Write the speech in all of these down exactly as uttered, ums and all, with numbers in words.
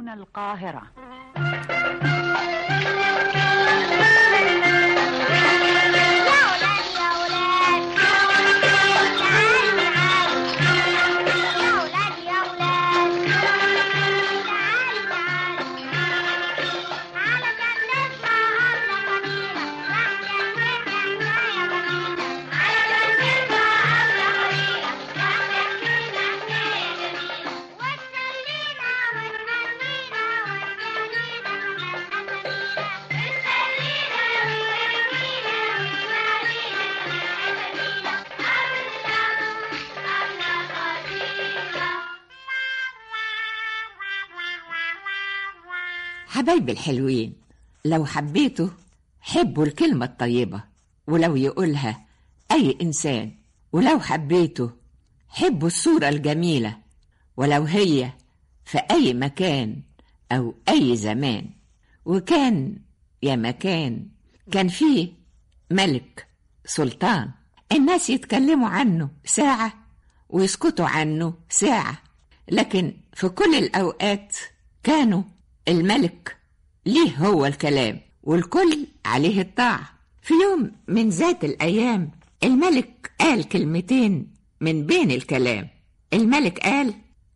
هنا القاهرة. حبايب الحلوين، لو حبيته حبوا الكلمة الطيبة ولو يقولها أي إنسان، ولو حبيته حبوا الصورة الجميلة ولو هي في أي مكان أو أي زمان. وكان يا مكان كان فيه ملك سلطان، الناس يتكلموا عنه ساعة ويسكتوا عنه ساعة، لكن في كل الأوقات كانوا الملك ليه هو الكلام والكل عليه الطاعة. في يوم من ذات الأيام الملك قال كلمتين من بين الكلام. الملك قال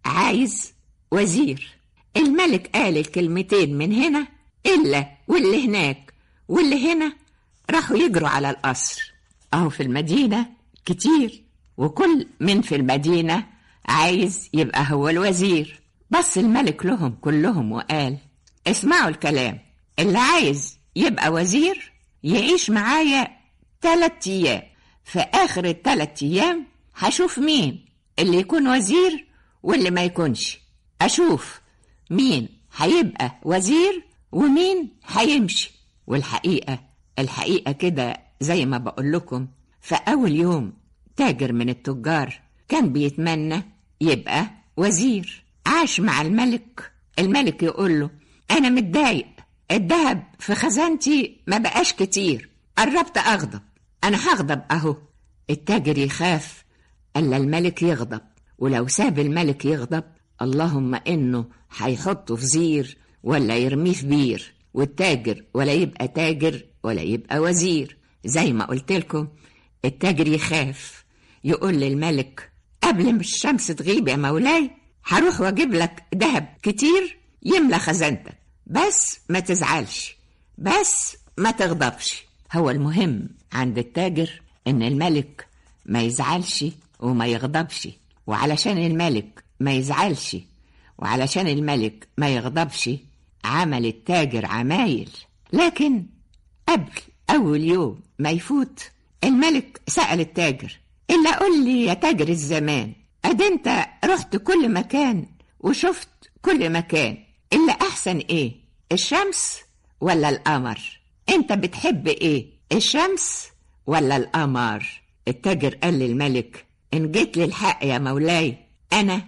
عايز وزير. الملك قال الكلمتين من هنا إلا واللي هناك واللي هنا راحوا يجروا على القصر. أهو في المدينة كتير وكل من في المدينة عايز يبقى هو الوزير. بص الملك لهم كلهم وقال اسمعوا الكلام، اللي عايز يبقى وزير يعيش معايا تلات ايام. في اخر التلات ايام هشوف مين اللي يكون وزير واللي ما يكونش، اشوف مين هيبقى وزير ومين هيمشي. والحقيقة الحقيقة كده زي ما بقول لكم، في اول يوم تاجر من التجار كان بيتمنى يبقى وزير. عاش مع الملك. الملك يقول له أنا متضايق، الذهب في خزانتي ما بقاش كتير، قربت أغضب، أنا هغضب أهو. التاجر يخاف ألا الملك يغضب، ولو ساب الملك يغضب اللهم إنه هيحطه في زير ولا يرميه في بير، والتاجر ولا يبقى تاجر ولا يبقى وزير. زي ما قلت لكم التاجر يخاف، يقول للملك قبل ما الشمس تغيب يا مولاي هروح واجيب لك ذهب كتير يملى خزانتك، بس ما تزعلش، بس ما تغضبش. هو المهم عند التاجر ان الملك ما يزعلش وما يغضبش. وعلشان الملك ما يزعلش وعلشان الملك ما يغضبش عمل التاجر عمايل. لكن قبل اول يوم ما يفوت الملك سأل التاجر إلا قل لي يا تاجر الزمان، أد انت رحت كل مكان وشفت كل مكان، إلا أحسن إيه، الشمس ولا القمر؟ انت بتحب إيه، الشمس ولا القمر؟ التاجر قال للملك إن جيت للحق يا مولاي أنا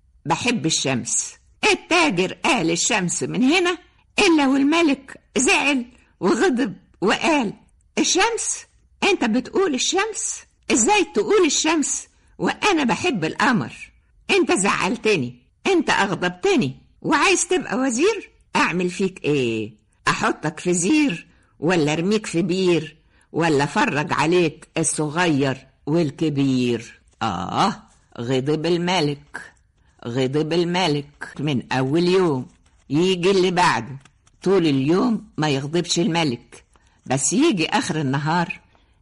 بحب الشمس. التاجر قال الشمس من هنا إلا والملك زعل وغضب وقال الشمس؟ انت بتقول الشمس؟ ازاي تقول الشمس وانا بحب القمر؟ انت زعلتني، انت اغضبتني، وعايز تبقى وزير؟ اعمل فيك ايه، احطك في زير ولا ارميك في بير ولا افرج عليك الصغير والكبير؟ اه غضب الملك، غضب الملك من اول يوم. يجي اللي بعده طول اليوم ما يغضبش الملك، بس يجي اخر النهار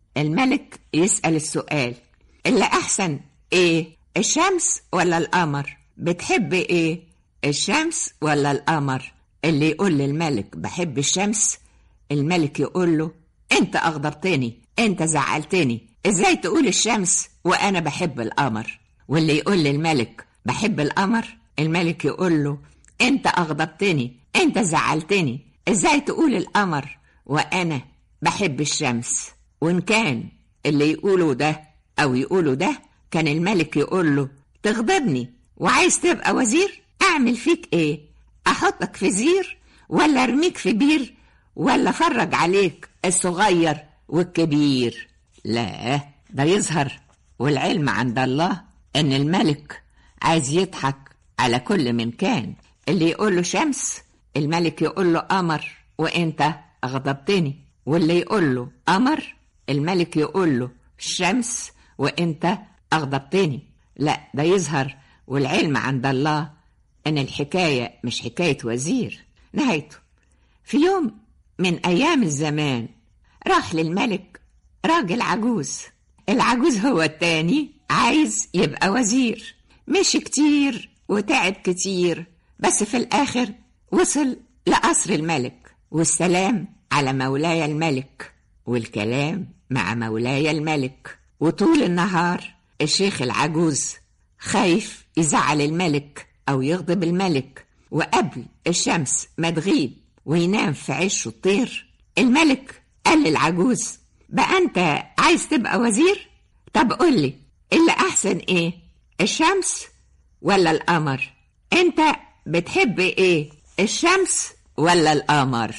الملك يسأل السؤال اللي أحسن إيه، الشمس ولا القمر؟ بتحب إيه، الشمس ولا القمر؟ اللي يقول للملك بحب الشمس الملك يقول له أنت أغضبتني، أنت زعلتني، إزاي تقول الشمس وأنا بحب القمر؟ واللي يقول للملك بحب القمر الملك يقول له أنت أغضبتني، أنت زعلتني، إزاي تقول القمر وأنا بحب الشمس؟ وإن كان اللي يقولوا ده أو يقولوا ده كان الملك يقول له تغضبني وعايز تبقى وزير؟ أعمل فيك إيه، أحطك في زير ولا أرميك في بير ولا أفرج عليك الصغير والكبير؟ لا، ده يظهر والعلم عند الله إن الملك عايز يضحك على كل من كان. اللي يقول له شمس الملك يقول له قمر وانت أغضبتني، واللي يقول له قمر الملك يقول له الشمس وانت أغضبتني. لا، ده يظهر والعلم عند الله ان الحكاية مش حكاية وزير. نهايته في يوم من ايام الزمان راح للملك راجل عجوز. العجوز هو التاني عايز يبقى وزير. مشي كتير وتعب كتير، بس في الاخر وصل لقصر الملك. والسلام على مولاي الملك والكلام مع مولاي الملك. وطول النهار الشيخ العجوز خايف يزعل الملك أو يغضب الملك، وقبل الشمس ما تغيب وينام في عشه الطير الملك قال للعجوز: بقى أنت عايز تبقى وزير؟ طب قولي اللي أحسن إيه، الشمس ولا القمر؟ أنت بتحب إيه، الشمس ولا القمر؟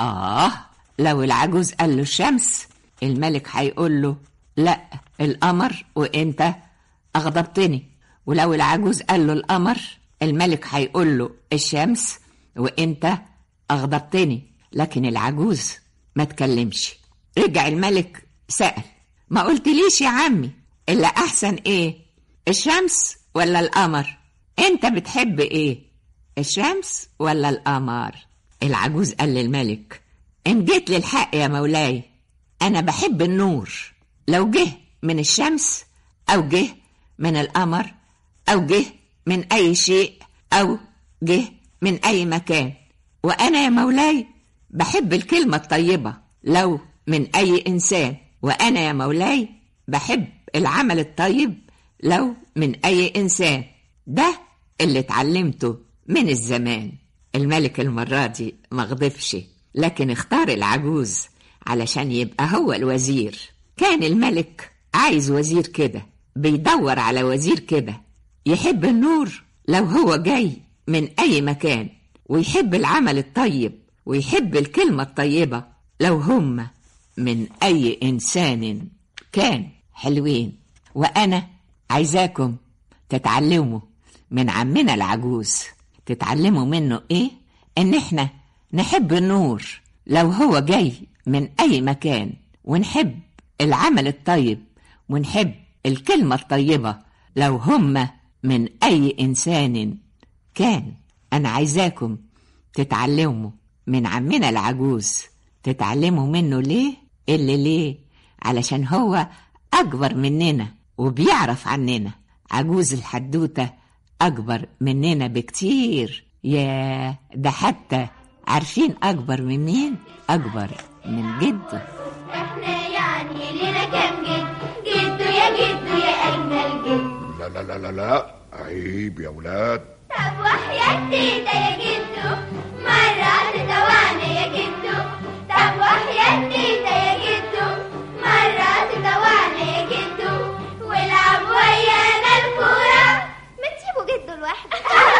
آه لو العجوز قال له الشمس الملك هيقول له لا القمر وانت أغضبتني، ولو العجوز قال له القمر الملك هيقول له الشمس وانت أغضبتني. لكن العجوز ما تكلمش. رجع الملك سأل: ما قلتليش يا عمي اللي أحسن إيه، الشمس ولا القمر؟ انت بتحب إيه، الشمس ولا القمر؟ العجوز قال للملك: إن جيت للحق يا مولاي أنا بحب النور، لو جه من الشمس أو جه من القمر أو جه من أي شيء أو جه من أي مكان. وأنا يا مولاي بحب الكلمة الطيبة لو من أي إنسان، وأنا يا مولاي بحب العمل الطيب لو من أي إنسان. ده اللي اتعلمته من الزمان. الملك المرة دي ما غضبش، لكن اختار العجوز علشان يبقى هو الوزير. كان الملك عايز وزير كده، بيدور على وزير كده يحب النور لو هو جاي من أي مكان، ويحب العمل الطيب ويحب الكلمة الطيبة لو هم من أي إنسان كان. حلوين، وأنا عايزاكم تتعلموا من عمنا العجوز. تتعلموا منه إيه؟ إن إحنا نحب النور لو هو جاي من أي مكان، ونحب العمل الطيب ونحب الكلمة الطيبة لو هم من أي إنسان كان. أنا عايزاكم تتعلموا من عمنا العجوز. تتعلموا منه ليه؟ اللي ليه؟ علشان هو أكبر مننا وبيعرف عننا. عجوز الحدوتة أكبر مننا بكتير. يا ده حتى عارفين أكبر من مين؟ أكبر من جده. احنا يعني لنا كام جد؟ جدو يا جدو يا أجمل جد. لا لا لا لا لا عيب يا ولاد. طب وحياة تيتا يا جدو مرة تدوعنا يا جدو. طب وحياة تيتا يا جدو مرة تدوعنا يا جدو. والعب ويانا الكورة. ما تسيبوا جدو لوحده.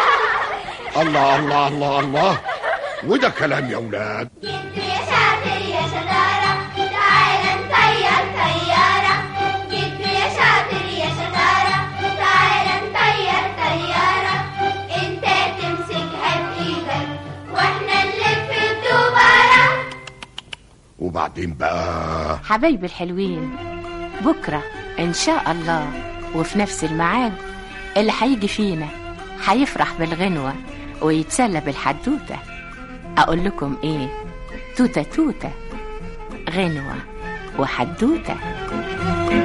الله الله الله الله، وده كلام يا ولاد. جدو يا شاطر يا شطارة تعالى نطير طيارة. جدو يا شاطر يا شطارة تعالى نطير طيارة. انت تمسكها بإيدك واحنا نلف الدوبارة. وبعدين بقى حبايبي الحلوين، بكرة إن شاء الله وفي نفس الميعاد اللي هيجي فينا هيفرح بالغنوة ويتسلى بالحدوتة. أقول لكم إيه؟ توتة توتة غنوة وحدوتة.